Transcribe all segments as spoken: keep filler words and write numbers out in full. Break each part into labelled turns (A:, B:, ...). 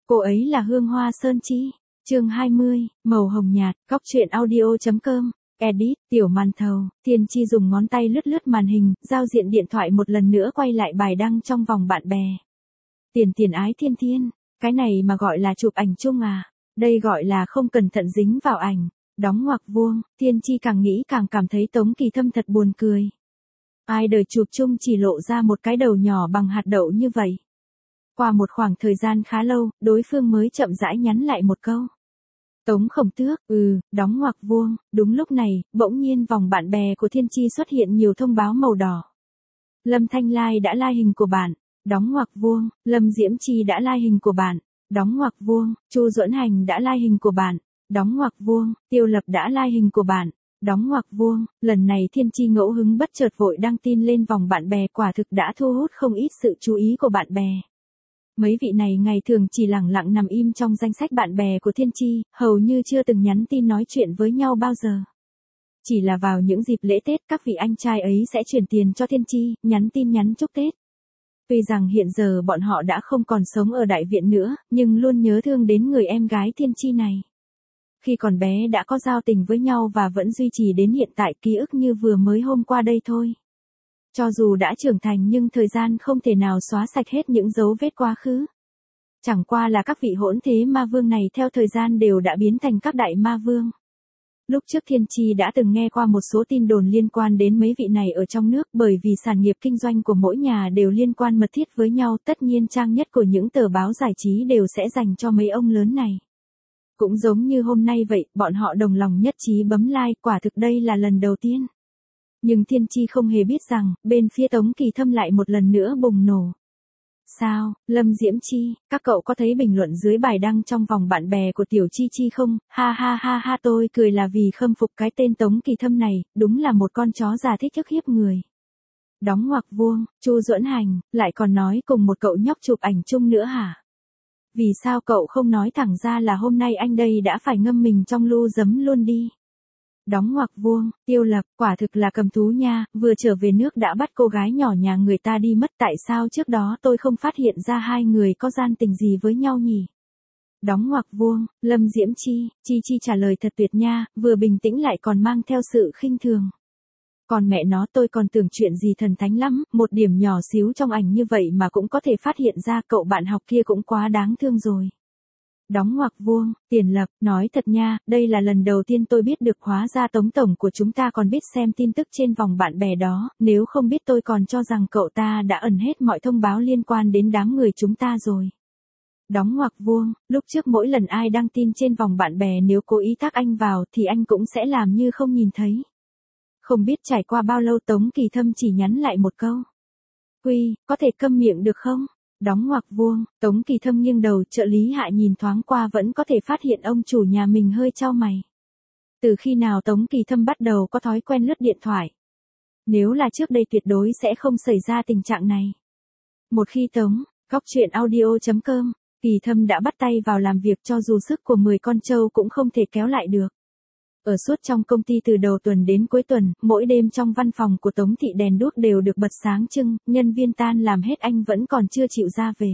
A: Cô ấy là Hương Hoa Sơn Chi. Chương hai mươi, màu hồng nhạt, góc truyện audio.com. Edit, tiểu màn thầu, Thiên Chi dùng ngón tay lướt lướt màn hình, giao diện điện thoại một lần nữa quay lại bài đăng trong vòng bạn bè. Tiền tiền ái thiên thiên, cái này mà gọi là chụp ảnh chung à, đây gọi là không cẩn thận dính vào ảnh. Đóng ngoặc vuông, Thiên Chi càng nghĩ càng cảm thấy Tống Kỳ Thâm thật buồn cười. Ai đời chụp chung chỉ lộ ra một cái đầu nhỏ bằng hạt đậu như vậy. Qua một khoảng thời gian khá lâu, đối phương mới chậm rãi nhắn lại một câu. Tống Khổng Tước, ừ, đóng ngoặc vuông, đúng lúc này, bỗng nhiên vòng bạn bè của Thiên Chi xuất hiện nhiều thông báo màu đỏ. Lâm Thanh Lai đã like hình của bạn, đóng ngoặc vuông, Lâm Diễm Chi đã like hình của bạn, đóng ngoặc vuông, Chu Duẫn Hành đã like hình của bạn, đóng ngoặc vuông, Tiêu Lập đã like hình của bạn, đóng ngoặc vuông, lần này Thiên Chi ngẫu hứng bất chợt vội đăng tin lên vòng bạn bè quả thực đã thu hút không ít sự chú ý của bạn bè. Mấy vị này ngày thường chỉ lẳng lặng nằm im trong danh sách bạn bè của Thiên Chi, hầu như chưa từng nhắn tin nói chuyện với nhau bao giờ. Chỉ là vào những dịp lễ Tết các vị anh trai ấy sẽ chuyển tiền cho Thiên Chi, nhắn tin nhắn chúc Tết. Tuy rằng hiện giờ bọn họ đã không còn sống ở đại viện nữa, nhưng luôn nhớ thương đến người em gái Thiên Chi này. Khi còn bé đã có giao tình với nhau và vẫn duy trì đến hiện tại, ký ức như vừa mới hôm qua đây thôi. Cho dù đã trưởng thành nhưng thời gian không thể nào xóa sạch hết những dấu vết quá khứ. Chẳng qua là các vị hỗn thế ma vương này theo thời gian đều đã biến thành các đại ma vương. Lúc trước Thiên Chi đã từng nghe qua một số tin đồn liên quan đến mấy vị này ở trong nước, bởi vì sản nghiệp kinh doanh của mỗi nhà đều liên quan mật thiết với nhau, tất nhiên trang nhất của những tờ báo giải trí đều sẽ dành cho mấy ông lớn này. Cũng giống như hôm nay vậy, bọn họ đồng lòng nhất trí bấm like, quả thực đây là lần đầu tiên. Nhưng Thiên Chi không hề biết rằng, bên phía Tống Kỳ Thâm lại một lần nữa bùng nổ. Sao, Lâm Diễm Chi, các cậu có thấy bình luận dưới bài đăng trong vòng bạn bè của Tiểu Chi Chi không? Ha ha ha ha, tôi cười là vì khâm phục cái tên Tống Kỳ Thâm này, đúng là một con chó già thích ức hiếp người. Đóng ngoặc vuông, Chu Duẫn Hành, lại còn nói cùng một cậu nhóc chụp ảnh chung nữa hả? Vì sao cậu không nói thẳng ra là hôm nay anh đây đã phải ngâm mình trong lu giấm luôn đi? Đóng ngoặc vuông, Tiêu Lập, quả thực là cầm thú nha, vừa trở về nước đã bắt cô gái nhỏ nhà người ta đi mất, tại sao trước đó tôi không phát hiện ra hai người có gian tình gì với nhau nhỉ? Đóng ngoặc vuông, Lâm Diễm Chi, Chi Chi trả lời thật tuyệt nha, vừa bình tĩnh lại còn mang theo sự khinh thường. Còn mẹ nó, tôi còn tưởng chuyện gì thần thánh lắm, một điểm nhỏ xíu trong ảnh như vậy mà cũng có thể phát hiện ra, cậu bạn học kia cũng quá đáng thương rồi. Đóng ngoặc vuông, Tiền Lập, nói thật nha, đây là lần đầu tiên tôi biết được hóa ra Tống tổng của chúng ta còn biết xem tin tức trên vòng bạn bè đó, nếu không biết tôi còn cho rằng cậu ta đã ẩn hết mọi thông báo liên quan đến đám người chúng ta rồi. Đóng ngoặc vuông, lúc trước mỗi lần ai đăng tin trên vòng bạn bè nếu cố ý tag anh vào thì anh cũng sẽ làm như không nhìn thấy. Không biết trải qua bao lâu Tống Kỳ Thâm chỉ nhắn lại một câu. Quy, có thể câm miệng được không? Đóng ngoặc vuông, Tống Kỳ Thâm nghiêng đầu, trợ lý Hạ nhìn thoáng qua vẫn có thể phát hiện ông chủ nhà mình hơi chau mày. Từ khi nào Tống Kỳ Thâm bắt đầu có thói quen lướt điện thoại? Nếu là trước đây tuyệt đối sẽ không xảy ra tình trạng này. Một khi Tống, góc truyện audio.com, Kỳ Thâm đã bắt tay vào làm việc cho dù sức của mười con trâu cũng không thể kéo lại được. Ở suốt trong công ty từ đầu tuần đến cuối tuần, mỗi đêm trong văn phòng của Tống Thị đèn đuốc đều được bật sáng trưng, nhân viên tan làm hết anh vẫn còn chưa chịu ra về.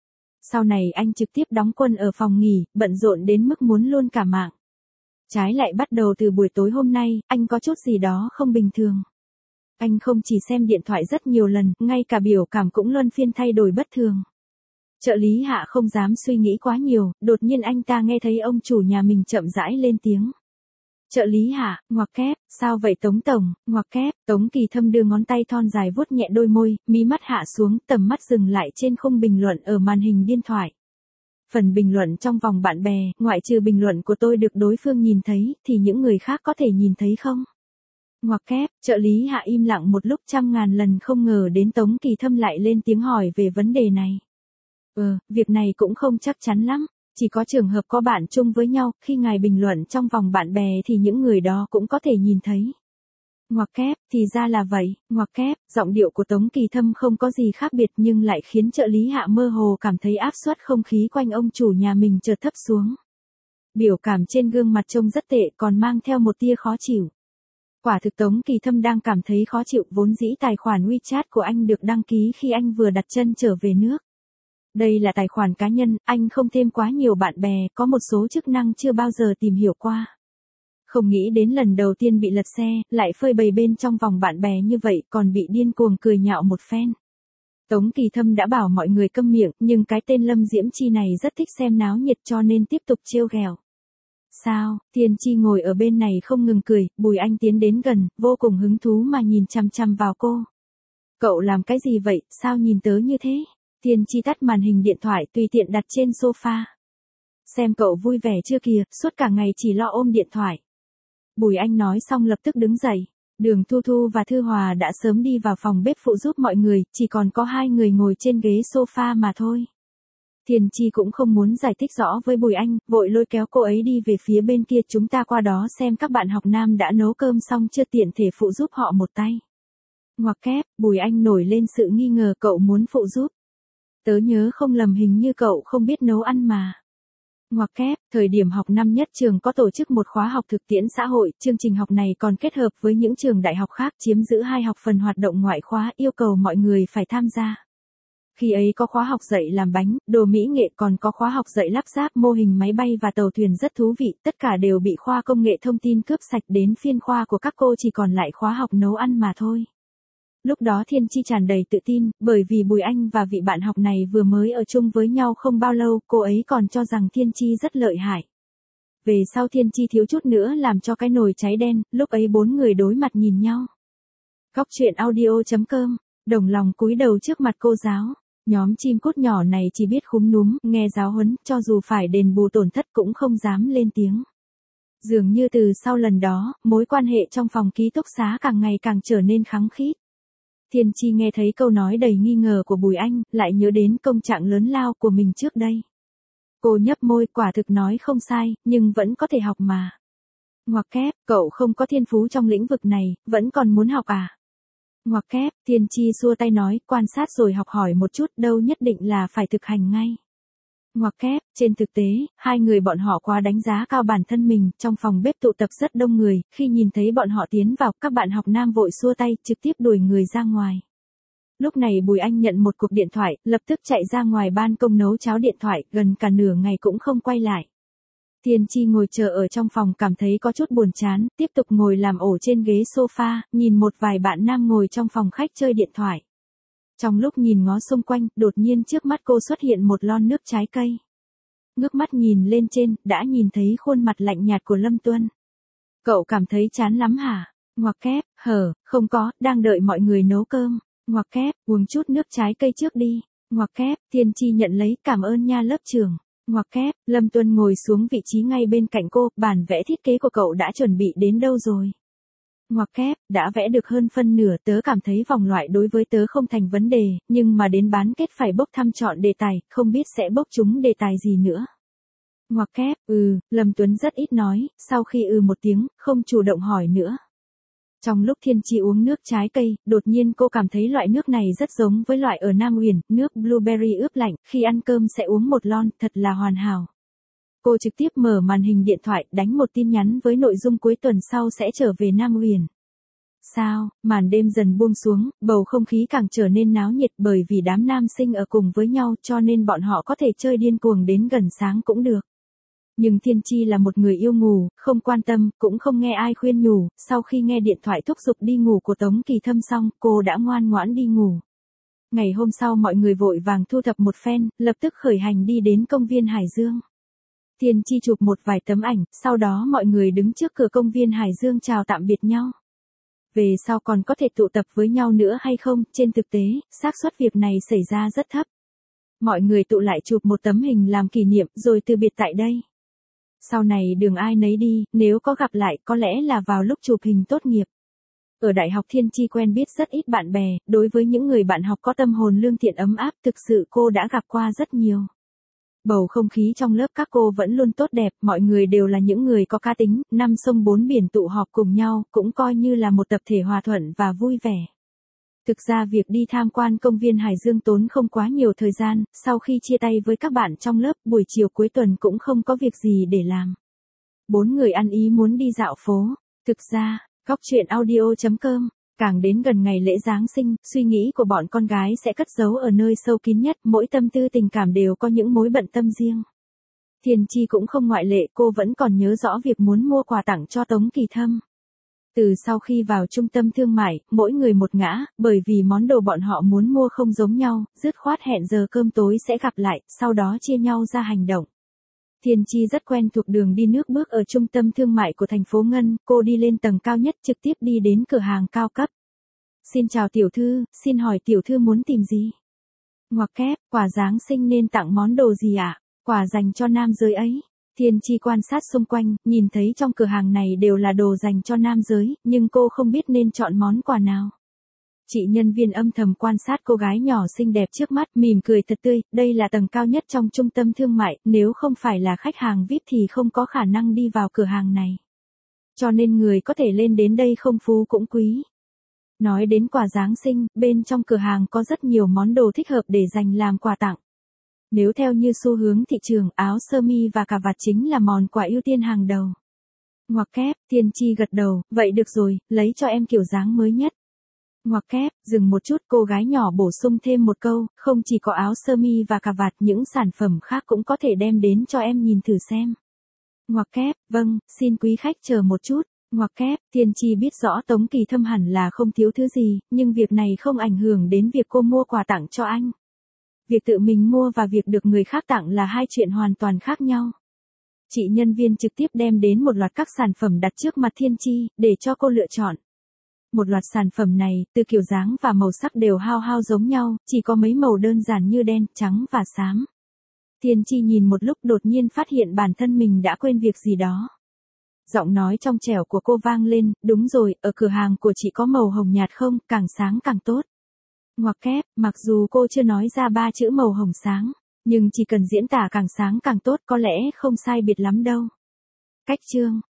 A: Sau này anh trực tiếp đóng quân ở phòng nghỉ, bận rộn đến mức muốn luôn cả mạng. Trái lại bắt đầu từ buổi tối hôm nay, anh có chút gì đó không bình thường. Anh không chỉ xem điện thoại rất nhiều lần, ngay cả biểu cảm cũng luân phiên thay đổi bất thường. Trợ lý Hạ không dám suy nghĩ quá nhiều, đột nhiên anh ta nghe thấy ông chủ nhà mình chậm rãi lên tiếng. Trợ lý Hạ, ngoặc kép, sao vậy Tống tổng, ngoặc kép, Tống Kỳ Thâm đưa ngón tay thon dài vuốt nhẹ đôi môi, mí mắt hạ xuống, tầm mắt dừng lại trên khung bình luận ở màn hình điện thoại. Phần bình luận trong vòng bạn bè, ngoại trừ bình luận của tôi được đối phương nhìn thấy, thì những người khác có thể nhìn thấy không? Ngoặc kép, trợ lý Hạ im lặng một lúc, trăm ngàn lần không ngờ đến Tống Kỳ Thâm lại lên tiếng hỏi về vấn đề này. Ờ, việc này cũng không chắc chắn lắm. Chỉ có trường hợp có bạn chung với nhau, khi ngài bình luận trong vòng bạn bè thì những người đó cũng có thể nhìn thấy. Ngoặc kép, thì ra là vậy, ngoặc kép, giọng điệu của Tống Kỳ Thâm không có gì khác biệt nhưng lại khiến trợ lý Hạ mơ hồ cảm thấy áp suất không khí quanh ông chủ nhà mình chợt thấp xuống. Biểu cảm trên gương mặt trông rất tệ còn mang theo một tia khó chịu. Quả thực Tống Kỳ Thâm đang cảm thấy khó chịu, vốn dĩ tài khoản WeChat của anh được đăng ký khi anh vừa đặt chân trở về nước. Đây là tài khoản cá nhân, anh không thêm quá nhiều bạn bè, có một số chức năng chưa bao giờ tìm hiểu qua. Không nghĩ đến lần đầu tiên bị lật xe, lại phơi bày bên trong vòng bạn bè như vậy, còn bị điên cuồng cười nhạo một phen. Tống Kỳ Thâm đã bảo mọi người câm miệng, nhưng cái tên Lâm Diễm Chi này rất thích xem náo nhiệt cho nên tiếp tục trêu ghẹo. Sao, Thiên Chi ngồi ở bên này không ngừng cười, Bùi Anh tiến đến gần, vô cùng hứng thú mà nhìn chằm chằm vào cô. Cậu làm cái gì vậy, sao nhìn tớ như thế? Thiên Chi tắt màn hình điện thoại tùy tiện đặt trên sofa. Xem cậu vui vẻ chưa kìa, suốt cả ngày chỉ lo ôm điện thoại. Bùi Anh nói xong lập tức đứng dậy. Đường Thu Thu và Thư Hòa đã sớm đi vào phòng bếp phụ giúp mọi người, chỉ còn có hai người ngồi trên ghế sofa mà thôi. Thiên Chi cũng không muốn giải thích rõ với Bùi Anh, vội lôi kéo cô ấy đi về phía bên kia, chúng ta qua đó xem các bạn học nam đã nấu cơm xong chưa, tiện thể phụ giúp họ một tay. Ngoặc kép, Bùi Anh nổi lên sự nghi ngờ, cậu muốn phụ giúp. Tớ nhớ không lầm hình như cậu không biết nấu ăn mà. Ngoặc kép, thời điểm học năm nhất trường có tổ chức một khóa học thực tiễn xã hội, chương trình học này còn kết hợp với những trường đại học khác chiếm giữ hai học phần hoạt động ngoại khóa, yêu cầu mọi người phải tham gia. Khi ấy có khóa học dạy làm bánh, đồ mỹ nghệ, còn có khóa học dạy lắp ráp mô hình máy bay và tàu thuyền rất thú vị, tất cả đều bị khoa công nghệ thông tin cướp sạch, đến phiên khoa của các cô chỉ còn lại khóa học nấu ăn mà thôi. Lúc đó Thiên Chi tràn đầy tự tin, bởi vì Bùi Anh và vị bạn học này vừa mới ở chung với nhau không bao lâu, cô ấy còn cho rằng Thiên Chi rất lợi hại. Về sau Thiên Chi thiếu chút nữa làm cho cái nồi cháy đen, lúc ấy bốn người đối mặt nhìn nhau. Góc truyện audio chấm com, đồng lòng cúi đầu trước mặt cô giáo. Nhóm chim cút nhỏ này chỉ biết khúm núm, nghe giáo huấn, cho dù phải đền bù tổn thất cũng không dám lên tiếng. Dường như từ sau lần đó, mối quan hệ trong phòng ký túc xá càng ngày càng trở nên khăng khít. Thiên Chi nghe thấy câu nói đầy nghi ngờ của Bùi Anh, lại nhớ đến công trạng lớn lao của mình trước đây. Cô nhấp môi, quả thực nói không sai, nhưng vẫn có thể học mà. Ngoặc kép, cậu không có thiên phú trong lĩnh vực này, vẫn còn muốn học à? Ngoặc kép, Thiên Chi xua tay nói, quan sát rồi học hỏi một chút, đâu nhất định là phải thực hành ngay. Ngoặc kép, trên thực tế, hai người bọn họ quá đánh giá cao bản thân mình, trong phòng bếp tụ tập rất đông người, khi nhìn thấy bọn họ tiến vào, các bạn học nam vội xua tay, trực tiếp đuổi người ra ngoài. Lúc này Bùi Anh nhận một cuộc điện thoại, lập tức chạy ra ngoài ban công nấu cháo, điện thoại, gần cả nửa ngày cũng không quay lại. Thiên Chi ngồi chờ ở trong phòng cảm thấy có chút buồn chán, tiếp tục ngồi làm ổ trên ghế sofa, nhìn một vài bạn nam ngồi trong phòng khách chơi điện thoại. Trong lúc nhìn ngó xung quanh, đột nhiên trước mắt cô xuất hiện một lon nước trái cây. Ngước mắt nhìn lên trên, đã nhìn thấy khuôn mặt lạnh nhạt của Lâm Tuân. Cậu cảm thấy chán lắm hả? Ngoặc kép, hờ, không có, đang đợi mọi người nấu cơm. Ngoặc kép, uống chút nước trái cây trước đi. Ngoặc kép, Thiên Chi nhận lấy, cảm ơn nha lớp trưởng. Ngoặc kép, Lâm Tuân ngồi xuống vị trí ngay bên cạnh cô, bản vẽ thiết kế của cậu đã chuẩn bị đến đâu rồi? Ngoặc kép, đã vẽ được hơn phân nửa, tớ cảm thấy vòng loại đối với tớ không thành vấn đề, nhưng mà đến bán kết phải bốc thăm chọn đề tài, không biết sẽ bốc trúng đề tài gì nữa. Ngoặc kép, ừ, Lâm Tuấn rất ít nói, sau khi ừ một tiếng, không chủ động hỏi nữa. Trong lúc Thiên Chi uống nước trái cây, đột nhiên cô cảm thấy loại nước này rất giống với loại ở Nam Uyển, nước blueberry ướp lạnh, khi ăn cơm sẽ uống một lon, thật là hoàn hảo. Cô trực tiếp mở màn hình điện thoại, đánh một tin nhắn với nội dung cuối tuần sau sẽ trở về Nam Uyển. Sao, màn đêm dần buông xuống, bầu không khí càng trở nên náo nhiệt, bởi vì đám nam sinh ở cùng với nhau cho nên bọn họ có thể chơi điên cuồng đến gần sáng cũng được. Nhưng Thiên Chi là một người yêu ngủ, không quan tâm, cũng không nghe ai khuyên nhủ, sau khi nghe điện thoại thúc giục đi ngủ của Tống Kỳ Thâm xong, cô đã ngoan ngoãn đi ngủ. Ngày hôm sau mọi người vội vàng thu thập một phen, lập tức khởi hành đi đến công viên Hải Dương. Thiên Chi chụp một vài tấm ảnh, sau đó mọi người đứng trước cửa công viên Hải Dương chào tạm biệt nhau. Về sau còn có thể tụ tập với nhau nữa hay không, trên thực tế, xác suất việc này xảy ra rất thấp. Mọi người tụ lại chụp một tấm hình làm kỷ niệm, rồi từ biệt tại đây. Sau này đường ai nấy đi, nếu có gặp lại, có lẽ là vào lúc chụp hình tốt nghiệp. Ở đại học Thiên Chi quen biết rất ít bạn bè, đối với những người bạn học có tâm hồn lương thiện ấm áp, thực sự cô đã gặp qua rất nhiều. Bầu không khí trong lớp các cô vẫn luôn tốt đẹp, mọi người đều là những người có cá tính, năm sông bốn biển tụ họp cùng nhau, cũng coi như là một tập thể hòa thuận và vui vẻ. Thực ra việc đi tham quan công viên Hải Dương tốn không quá nhiều thời gian, sau khi chia tay với các bạn trong lớp, buổi chiều cuối tuần cũng không có việc gì để làm. Bốn người ăn ý muốn đi dạo phố. Thực ra, góc truyện audio chấm com Càng đến gần ngày lễ Giáng sinh, suy nghĩ của bọn con gái sẽ cất giấu ở nơi sâu kín nhất, mỗi tâm tư tình cảm đều có những mối bận tâm riêng. Thiên Chi cũng không ngoại lệ, cô vẫn còn nhớ rõ việc muốn mua quà tặng cho Tống Kỳ Thâm. Từ sau khi vào trung tâm thương mại, mỗi người một ngã, bởi vì món đồ bọn họ muốn mua không giống nhau, dứt khoát hẹn giờ cơm tối sẽ gặp lại, sau đó chia nhau ra hành động. Thiên Chi rất quen thuộc đường đi nước bước ở trung tâm thương mại của thành phố Ngân, cô đi lên tầng cao nhất trực tiếp đi đến cửa hàng cao cấp. Xin chào tiểu thư, xin hỏi tiểu thư muốn tìm gì? Ngoặc kép, quà Giáng sinh nên tặng món đồ gì ạ? À? Quà dành cho nam giới ấy. Thiên Chi quan sát xung quanh, nhìn thấy trong cửa hàng này đều là đồ dành cho nam giới, nhưng cô không biết nên chọn món quà nào. Chị nhân viên âm thầm quan sát cô gái nhỏ xinh đẹp trước mắt, mỉm cười thật tươi, đây là tầng cao nhất trong trung tâm thương mại, nếu không phải là khách hàng vi ai pi thì không có khả năng đi vào cửa hàng này. Cho nên người có thể lên đến đây không phú cũng quý. Nói đến quà Giáng sinh, bên trong cửa hàng có rất nhiều món đồ thích hợp để dành làm quà tặng. Nếu theo như xu hướng thị trường, áo sơ mi và cà vạt chính là món quà ưu tiên hàng đầu. Ngoặc kép, Thiên Chi gật đầu, vậy được rồi, lấy cho em kiểu dáng mới nhất. Ngoặc kép, dừng một chút, cô gái nhỏ bổ sung thêm một câu, không chỉ có áo sơ mi và cà vạt, những sản phẩm khác cũng có thể đem đến cho em nhìn thử xem. Ngoặc kép, vâng, xin quý khách chờ một chút. Ngoặc kép, Thiên Chi biết rõ Tống Kỳ Thâm hẳn là không thiếu thứ gì, nhưng việc này không ảnh hưởng đến việc cô mua quà tặng cho anh. Việc tự mình mua và việc được người khác tặng là hai chuyện hoàn toàn khác nhau. Chị nhân viên trực tiếp đem đến một loạt các sản phẩm đặt trước mặt Thiên Chi, để cho cô lựa chọn. Một loạt sản phẩm này, từ kiểu dáng và màu sắc đều hao hao giống nhau, chỉ có mấy màu đơn giản như đen, trắng và xám. Thiên Chi nhìn một lúc đột nhiên phát hiện bản thân mình đã quên việc gì đó. Giọng nói trong trẻo của cô vang lên, đúng rồi, ở cửa hàng của chị có màu hồng nhạt không, càng sáng càng tốt. Ngoặc kép, mặc dù cô chưa nói ra ba chữ màu hồng sáng, nhưng chỉ cần diễn tả càng sáng càng tốt có lẽ không sai biệt lắm đâu. Cách chương